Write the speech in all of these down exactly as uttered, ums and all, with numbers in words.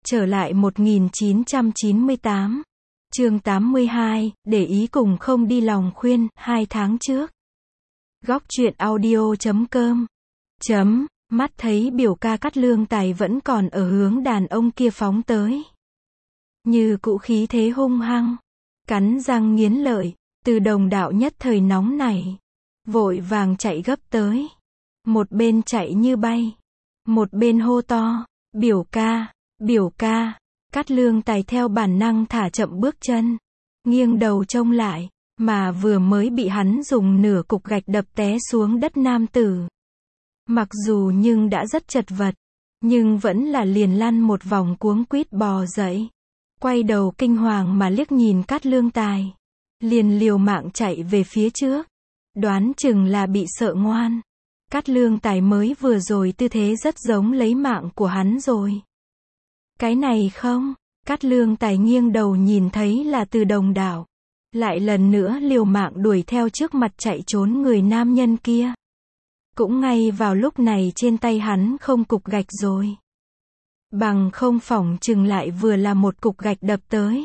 Trở lại một nghìn chín trăm chín mươi tám. Chương tám mươi hai, để ý cùng không đi lòng khuyên, hai tháng trước. Góc truyện audio chấm com. Chấm, mắt thấy biểu ca Cát Lương Tài vẫn còn ở hướng đàn ông kia phóng tới. Như cũ khí thế hung hăng, cắn răng nghiến lợi, Từ Đồng đạo nhất thời nóng nảy, vội vàng chạy gấp tới. Một bên chạy như bay, một bên hô to, biểu ca, biểu ca. Cát Lương Tài theo bản năng thả chậm bước chân, nghiêng đầu trông lại, mà vừa mới bị hắn dùng nửa cục gạch đập té xuống đất nam tử. Mặc dù nhưng đã rất chật vật, nhưng vẫn là liền lăn một vòng cuống quýt bò dậy. Quay đầu kinh hoàng mà liếc nhìn Cát Lương Tài, liền liều mạng chạy về phía trước. Đoán chừng là bị sợ ngoan. Cát Lương Tài mới vừa rồi tư thế rất giống lấy mạng của hắn rồi. Cái này không, Cát Lương Tài nghiêng đầu nhìn thấy là Từ Đồng đạo. Lại lần nữa liều mạng đuổi theo trước mặt chạy trốn người nam nhân kia. Cũng ngay vào lúc này trên tay hắn không cục gạch rồi. Bằng không phỏng chừng lại vừa là một cục gạch đập tới.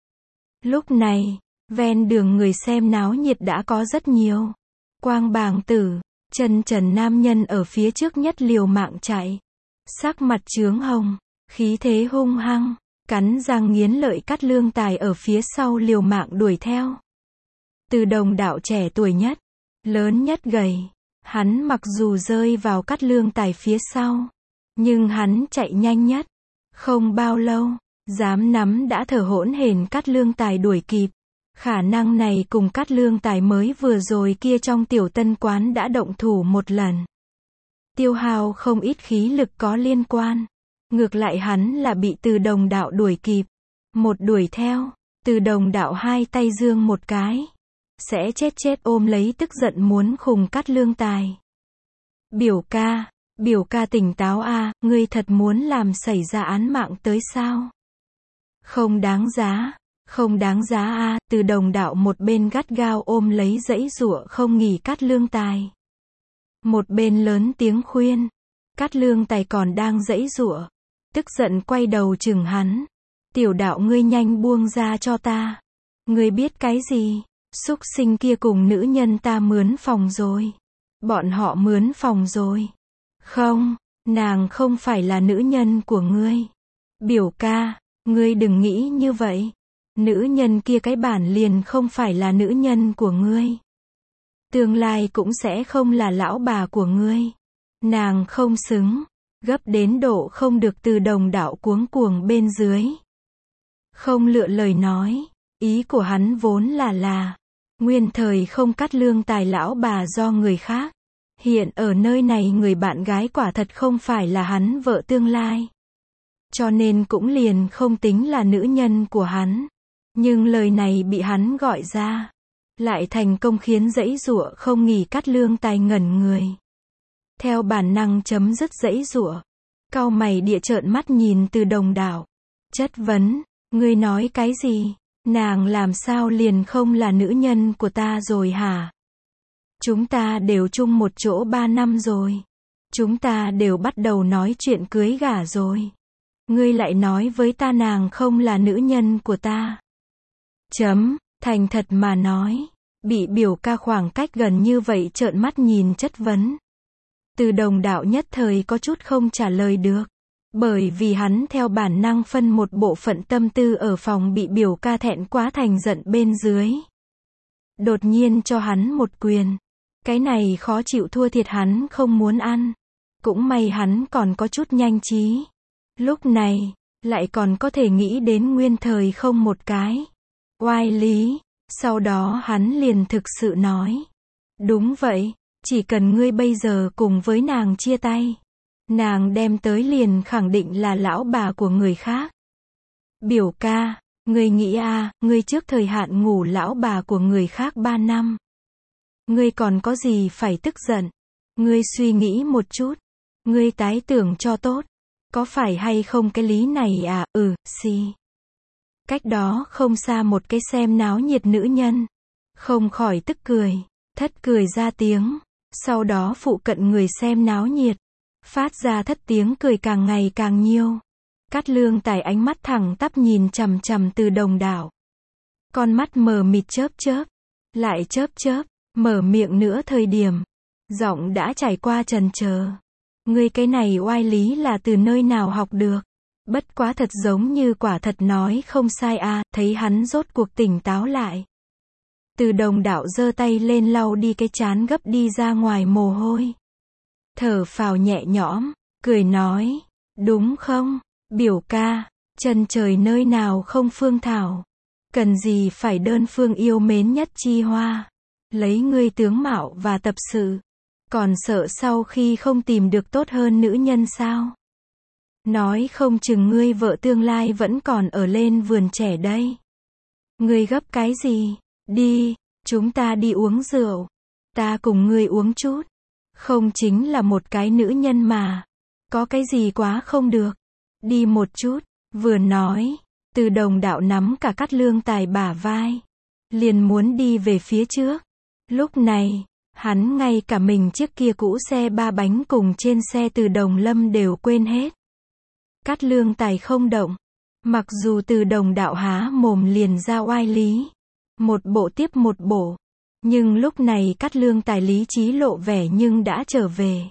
Lúc này, ven đường người xem náo nhiệt đã có rất nhiều. Quang bàng tử, chân trần nam nhân ở phía trước nhất liều mạng chạy. Sắc mặt chướng hồng, khí thế hung hăng, cắn răng nghiến lợi. Cát Lương Tài ở phía sau liều mạng đuổi theo. Từ Đồng đạo trẻ tuổi nhất, lớn nhất gầy. Hắn mặc dù rơi vào Cát Lương Tài phía sau, nhưng hắn chạy nhanh nhất. Không bao lâu, dám nắm đã thở hổn hển Cát Lương Tài đuổi kịp. Khả năng này cùng Cát Lương Tài mới vừa rồi kia trong tiểu tân quán đã động thủ một lần. Tiêu hao không ít khí lực có liên quan. Ngược lại hắn là bị Từ Đồng đạo đuổi kịp. Một đuổi theo, Từ Đồng đạo hai tay giương một cái. Sẽ chết chết ôm lấy tức giận muốn khùng Cát Lương Tài. Biểu ca, biểu ca tỉnh táo a, ngươi thật muốn làm xảy ra án mạng tới sao? Không đáng giá, không đáng giá a. Từ Đồng đạo một bên gắt gao ôm lấy giãy giụa không nghỉ Cát Lương Tài. Một bên lớn tiếng khuyên. Cát Lương Tài còn đang giãy giụa, tức giận quay đầu chừng hắn. Tiểu đạo ngươi nhanh buông ra cho ta. Ngươi biết cái gì? Súc sinh kia cùng nữ nhân ta mướn phòng rồi. Bọn họ mướn phòng rồi. Không, nàng không phải là nữ nhân của ngươi. Biểu ca, ngươi đừng nghĩ như vậy. Nữ nhân kia cái bản liền không phải là nữ nhân của ngươi. Tương lai cũng sẽ không là lão bà của ngươi. Nàng không xứng. Gấp đến độ không được Từ Đồng đạo cuống cuồng bên dưới. Không lựa lời nói. Ý của hắn vốn là là nguyên thời không Cát Lương Tài lão bà do người khác. Hiện ở nơi này người bạn gái quả thật không phải là hắn vợ tương lai. Cho nên cũng liền không tính là nữ nhân của hắn. Nhưng lời này bị hắn gọi ra. Lại thành công khiến giãy giụa không nghỉ Cát Lương Tài ngẩn người. Theo bản năng chấm dứt giãy giụa. Cau mày địa trợn mắt nhìn Từ Đồng đạo. Chất vấn, ngươi nói cái gì? Nàng làm sao liền không là nữ nhân của ta rồi hả? Chúng ta đều chung một chỗ ba năm rồi. Chúng ta đều bắt đầu nói chuyện cưới gả rồi. Ngươi lại nói với ta nàng không là nữ nhân của ta. Chấm, thành thật mà nói. Bị biểu ca khoảng cách gần như vậy trợn mắt nhìn chất vấn. Từ Đồng đạo nhất thời có chút không trả lời được. Bởi vì hắn theo bản năng phân một bộ phận tâm tư ở phòng bị biểu ca thẹn quá thành giận bên dưới. Đột nhiên cho hắn một quyền. Cái này khó chịu thua thiệt hắn không muốn ăn. Cũng may hắn còn có chút nhanh trí. Lúc này, lại còn có thể nghĩ đến nguyên thời không một cái oai lý. Sau đó hắn liền thực sự nói. Đúng vậy, chỉ cần ngươi bây giờ cùng với nàng chia tay. Nàng đem tới liền khẳng định là lão bà của người khác. Biểu ca, ngươi nghĩ à, ngươi trước thời hạn ngủ lão bà của người khác ba năm. Ngươi còn có gì phải tức giận? Ngươi suy nghĩ một chút. Ngươi tái tưởng cho tốt. Có phải hay không cái lý này à? Ừ, si. Cách đó không xa một cái xem náo nhiệt nữ nhân. Không khỏi tức cười. Thất cười ra tiếng. Sau đó phụ cận người xem náo nhiệt. Phát ra thất tiếng cười càng ngày càng nhiều. Cát Lương Tài ánh mắt thẳng tắp nhìn chằm chằm Từ Đồng Đạo. Con mắt mờ mịt chớp chớp, lại chớp chớp, mở miệng nữa thời điểm. Giọng đã trải qua trần chờ. Ngươi cái này oai lý là từ nơi nào học được? Bất quá thật giống như quả thật nói không sai à, thấy hắn rốt cuộc tỉnh táo lại. Từ Đồng Đạo giơ tay lên lau đi cái trán gấp đi ra ngoài mồ hôi. Thở phào nhẹ nhõm, cười nói, đúng không, biểu ca, chân trời nơi nào không phương thảo. Cần gì phải đơn phương yêu mến nhất chi hoa. Lấy ngươi tướng mạo và tập sự. Còn sợ sau khi không tìm được tốt hơn nữ nhân sao? Nói không chừng ngươi vợ tương lai vẫn còn ở lên vườn trẻ đây. Ngươi gấp cái gì? Đi, chúng ta đi uống rượu. Ta cùng ngươi uống chút. Không chính là một cái nữ nhân mà. Có cái gì quá không được. Đi một chút, vừa nói. Từ Đồng Đạo nắm cả Cát Lương Tài bả vai. Liền muốn đi về phía trước. Lúc này, hắn ngay cả mình chiếc kia cũ xe ba bánh cùng trên xe Từ Đồng Lâm đều quên hết. Cát Lương Tài không động. Mặc dù Từ Đồng Đạo há mồm liền ra oai lý. Một bộ tiếp một bộ. Nhưng lúc này Cát Lương Tài lý trí lộ vẻ nhưng đã trở về.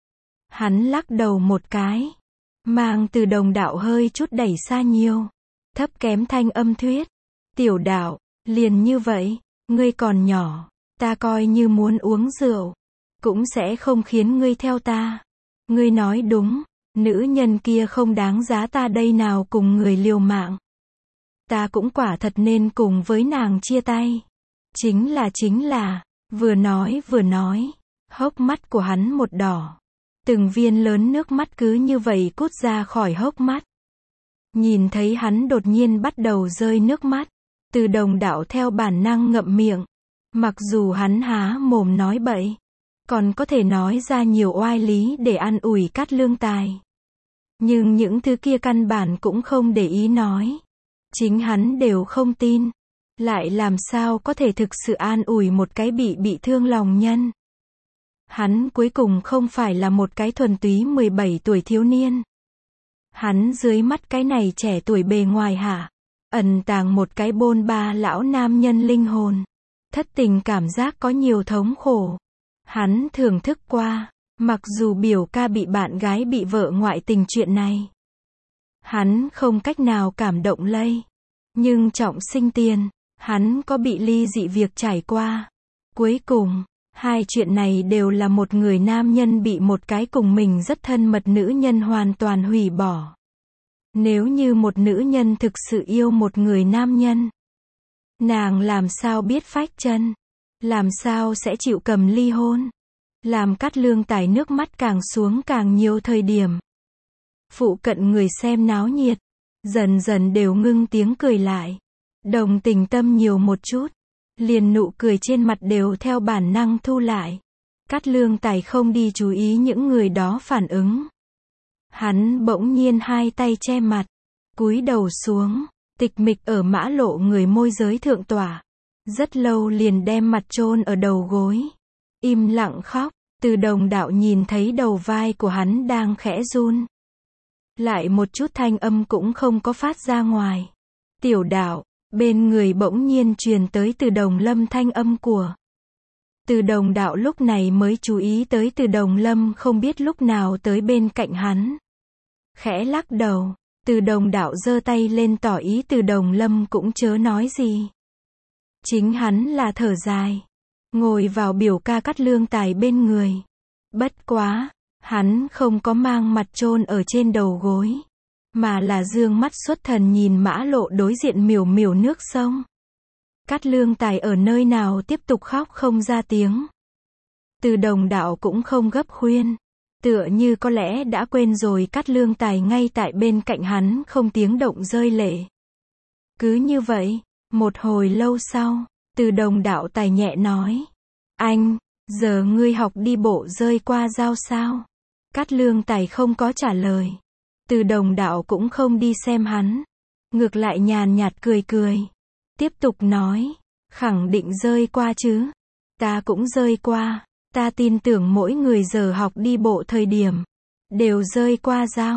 Hắn lắc đầu một cái. Mang Từ Đồng Đạo hơi chút đẩy xa nhiều. Thấp kém thanh âm thuyết. Tiểu Đạo, liền như vậy, ngươi còn nhỏ. Ta coi như muốn uống rượu. Cũng sẽ không khiến ngươi theo ta. Ngươi nói đúng. Nữ nhân kia không đáng giá ta đây nào cùng người liều mạng. Ta cũng quả thật nên cùng với nàng chia tay. Chính là chính là, vừa nói vừa nói, hốc mắt của hắn một đỏ. Từng viên lớn nước mắt cứ như vậy cút ra khỏi hốc mắt. Nhìn thấy hắn đột nhiên bắt đầu rơi nước mắt. Từ Đồng Đạo theo bản năng ngậm miệng. Mặc dù hắn há mồm nói bậy. Còn có thể nói ra nhiều oai lý để an ủi Cát Lương Tài. Nhưng những thứ kia căn bản cũng không để ý nói. Chính hắn đều không tin. Lại làm sao có thể thực sự an ủi một cái bị bị thương lòng nhân. Hắn cuối cùng không phải là một cái thuần túy mười bảy tuổi thiếu niên. Hắn dưới mắt cái này trẻ tuổi bề ngoài hả, ẩn tàng một cái bôn ba lão nam nhân linh hồn. Thất tình cảm giác có nhiều thống khổ. Hắn thưởng thức qua, mặc dù biểu ca bị bạn gái bị vợ ngoại tình chuyện này. Hắn không cách nào cảm động lây. Nhưng trọng sinh tiền, hắn có bị ly dị việc trải qua. Cuối cùng, hai chuyện này đều là một người nam nhân bị một cái cùng mình rất thân mật nữ nhân hoàn toàn hủy bỏ. Nếu như một nữ nhân thực sự yêu một người nam nhân, nàng làm sao biết phách chân? Làm sao sẽ chịu cầm ly hôn? Làm Cát Lương Tài nước mắt càng xuống càng nhiều thời điểm. Phụ cận người xem náo nhiệt, dần dần đều ngưng tiếng cười lại. Đồng tình tâm nhiều một chút, liền nụ cười trên mặt đều theo bản năng thu lại. Cát Lương Tài không đi chú ý những người đó phản ứng. Hắn bỗng nhiên hai tay che mặt, cúi đầu xuống, tịch mịch ở mã lộ người môi giới thượng tỏa. Rất lâu liền đem mặt chôn ở đầu gối. Im lặng khóc. Từ Đồng Đạo nhìn thấy đầu vai của hắn đang khẽ run. Lại một chút thanh âm cũng không có phát ra ngoài. Tiểu Đạo, bên người bỗng nhiên truyền tới Từ Đồng Lâm thanh âm của. Từ Đồng Đạo lúc này mới chú ý tới Từ Đồng Lâm không biết lúc nào tới bên cạnh hắn. Khẽ lắc đầu, Từ Đồng Đạo giơ tay lên tỏ ý Từ Đồng Lâm cũng chớ nói gì. Chính hắn là thở dài, ngồi vào biểu ca Cát Lương Tài bên người. Bất quá, hắn không có mang mặt chôn ở trên đầu gối, mà là dương mắt xuất thần nhìn mã lộ đối diện miểu miểu nước sông. Cát Lương Tài ở nơi nào tiếp tục khóc không ra tiếng. Từ Đồng Đạo cũng không gấp khuyên, tựa như có lẽ đã quên rồi Cát Lương Tài ngay tại bên cạnh hắn không tiếng động rơi lệ. Cứ như vậy, một hồi lâu sau, Từ Đồng Đạo tài nhẹ nói, anh, giờ ngươi học đi bộ rơi qua dao sao? Cát Lương Tài không có trả lời. Từ Đồng Đạo cũng không đi xem hắn. Ngược lại nhàn nhạt cười cười. Tiếp tục nói, khẳng định rơi qua chứ. Ta cũng rơi qua. Ta tin tưởng mỗi người giờ học đi bộ thời điểm đều rơi qua dao.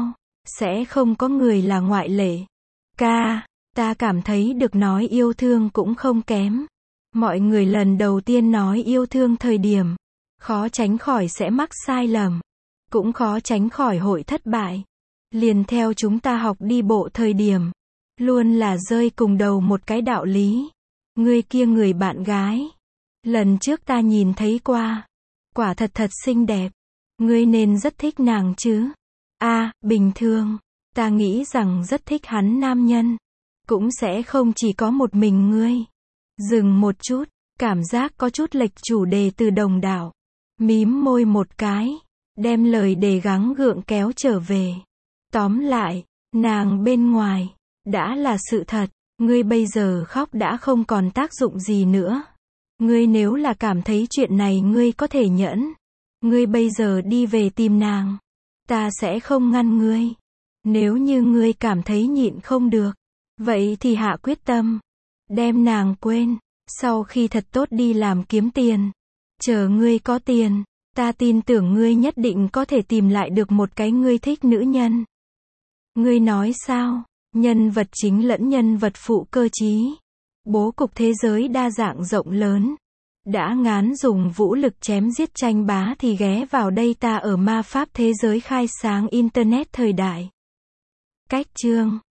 Sẽ không có người là ngoại lệ. Ca, ta cảm thấy được nói yêu thương cũng không kém. Mọi người lần đầu tiên nói yêu thương thời điểm, khó tránh khỏi sẽ mắc sai lầm. Cũng khó tránh khỏi hội thất bại. Liền theo chúng ta học đi bộ thời điểm, luôn là rơi cùng đầu một cái đạo lý. Ngươi kia người bạn gái, lần trước ta nhìn thấy qua, quả thật thật xinh đẹp. Ngươi nên rất thích nàng chứ. A, à, bình thường, ta nghĩ rằng rất thích hắn nam nhân. Cũng sẽ không chỉ có một mình ngươi. Dừng một chút, cảm giác có chút lệch chủ đề từ đồng đạo. Mím môi một cái, đem lời đề gắng gượng kéo trở về. Tóm lại, nàng bên ngoài, đã là sự thật. Ngươi bây giờ khóc đã không còn tác dụng gì nữa. Ngươi nếu là cảm thấy chuyện này ngươi có thể nhẫn, ngươi bây giờ đi về tìm nàng. Ta sẽ không ngăn ngươi. Nếu như ngươi cảm thấy nhịn không được, vậy thì hạ quyết tâm. Đem nàng quên. Sau khi thật tốt đi làm kiếm tiền. Chờ ngươi có tiền, ta tin tưởng ngươi nhất định có thể tìm lại được một cái ngươi thích nữ nhân. Ngươi nói sao? Nhân vật chính lẫn nhân vật phụ cơ chí. Bố cục thế giới đa dạng rộng lớn. Đã ngán dùng vũ lực chém giết tranh bá thì ghé vào đây ta ở ma pháp thế giới khai sáng Internet thời đại. Cách chương